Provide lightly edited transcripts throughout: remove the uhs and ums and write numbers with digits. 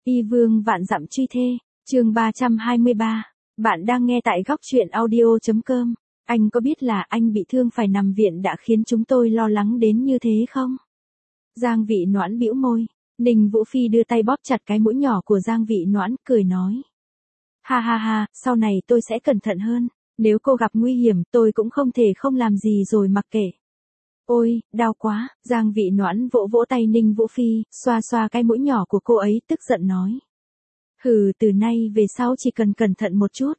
Y vương vạn dặm truy thê, chương 323. Bạn đang nghe tại góc truyện audio.com. Anh có biết là anh bị thương phải nằm viện đã khiến chúng tôi lo lắng đến như thế không? Giang Vị Noãn bĩu môi. Ninh Vũ Phi đưa tay bóp chặt cái mũi nhỏ của Giang Vị Noãn, cười nói. Ha ha ha, sau này tôi sẽ cẩn thận hơn. Nếu cô gặp nguy hiểm tôi cũng không thể không làm gì rồi mặc kệ. Ôi, đau quá, Giang Vị Noãn vỗ vỗ tay Ninh Vũ Phi, xoa xoa cái mũi nhỏ của cô ấy, tức giận nói. Hừ, từ nay về sau chỉ cần cẩn thận một chút.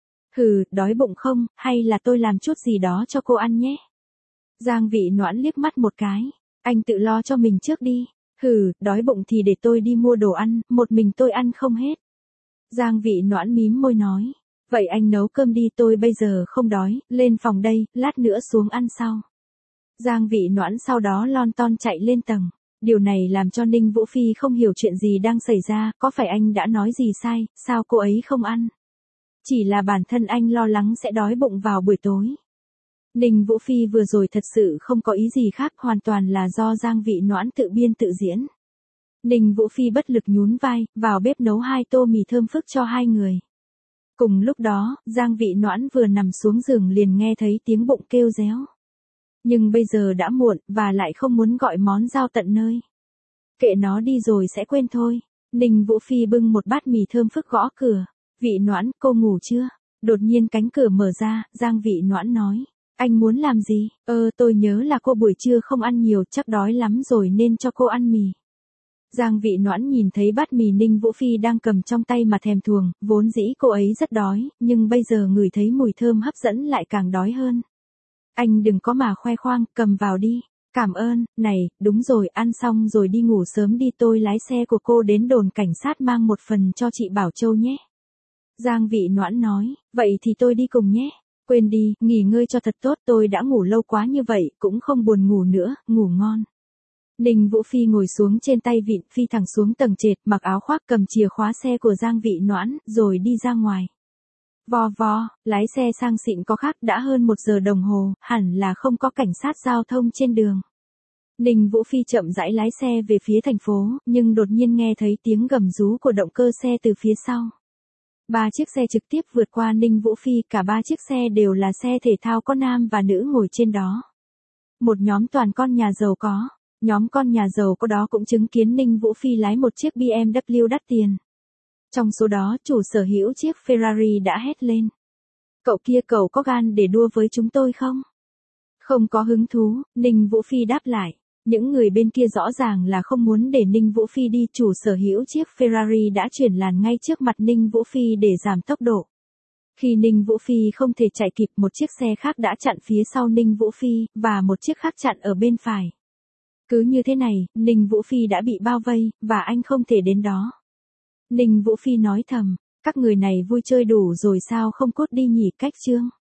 Hừ, đói bụng không, hay là tôi làm chút gì đó cho cô ăn nhé. Giang Vị Noãn liếc mắt một cái, anh tự lo cho mình trước đi. Hừ, đói bụng thì để tôi đi mua đồ ăn, một mình tôi ăn không hết. Giang Vị Noãn mím môi nói, vậy anh nấu cơm đi, tôi bây giờ không đói, lên phòng đây, lát nữa xuống ăn sau. Giang Vị Noãn sau đó lon ton chạy lên tầng. Điều này làm cho Ninh Vũ Phi không hiểu chuyện gì đang xảy ra, có phải anh đã nói gì sai, sao cô ấy không ăn? Chỉ là bản thân anh lo lắng sẽ đói bụng vào buổi tối. Ninh Vũ Phi vừa rồi thật sự không có ý gì khác, hoàn toàn là do Giang Vị Noãn tự biên tự diễn. Ninh Vũ Phi bất lực nhún vai, vào bếp nấu 2 tô mì thơm phức cho 2 người. Cùng lúc đó, Giang Vị Noãn vừa nằm xuống giường liền nghe thấy tiếng bụng kêu réo. Nhưng bây giờ đã muộn, và lại không muốn gọi món giao tận nơi. Kệ nó đi rồi sẽ quên thôi. Ninh Vũ Phi bưng một bát mì thơm phức gõ cửa. Vị Noãn, cô ngủ chưa? Đột nhiên cánh cửa mở ra, Giang Vị Noãn nói. Anh muốn làm gì? Tôi nhớ là cô buổi trưa không ăn nhiều, chắc đói lắm rồi nên cho cô ăn mì. Giang Vị Noãn nhìn thấy bát mì Ninh Vũ Phi đang cầm trong tay mà thèm thuồng, vốn dĩ cô ấy rất đói, nhưng bây giờ ngửi thấy mùi thơm hấp dẫn lại càng đói hơn. Anh đừng có mà khoe khoang, cầm vào đi. Cảm ơn, này, đúng rồi, ăn xong rồi đi ngủ sớm đi, tôi lái xe của cô đến đồn cảnh sát mang một phần cho chị Bảo Châu nhé. Giang Vị Noãn nói, vậy thì tôi đi cùng nhé. Quên đi, nghỉ ngơi cho thật tốt, tôi đã ngủ lâu quá như vậy, cũng không buồn ngủ nữa, ngủ ngon. Ninh Vũ Phi ngồi xuống trên tay vịn, phi thẳng xuống tầng trệt, mặc áo khoác, cầm chìa khóa xe của Giang Vị Noãn, rồi đi ra ngoài. Vò vò, lái xe sang xịn có khác, đã hơn 1 giờ đồng hồ, hẳn là không có cảnh sát giao thông trên đường. Ninh Vũ Phi chậm rãi lái xe về phía thành phố, nhưng đột nhiên nghe thấy tiếng gầm rú của động cơ xe từ phía sau. 3 chiếc xe trực tiếp vượt qua Ninh Vũ Phi, cả 3 chiếc xe đều là xe thể thao có nam và nữ ngồi trên đó. Một nhóm toàn con nhà giàu có. Nhóm con nhà giàu có đó cũng chứng kiến Ninh Vũ Phi lái một chiếc BMW đắt tiền. Trong số đó, chủ sở hữu chiếc Ferrari đã hét lên. Cậu kia, cậu có gan để đua với chúng tôi không? Không có hứng thú, Ninh Vũ Phi đáp lại. Những người bên kia rõ ràng là không muốn để Ninh Vũ Phi đi, chủ sở hữu chiếc Ferrari đã chuyển làn ngay trước mặt Ninh Vũ Phi để giảm tốc độ. Khi Ninh Vũ Phi không thể chạy kịp, một chiếc xe khác đã chặn phía sau Ninh Vũ Phi, và một chiếc khác chặn ở bên phải. Cứ như thế này, Ninh Vũ Phi đã bị bao vây, và anh không thể đến đó. Ninh Vũ Phi nói thầm, các người này vui chơi đủ rồi sao không cút đi nhỉ, cách chương.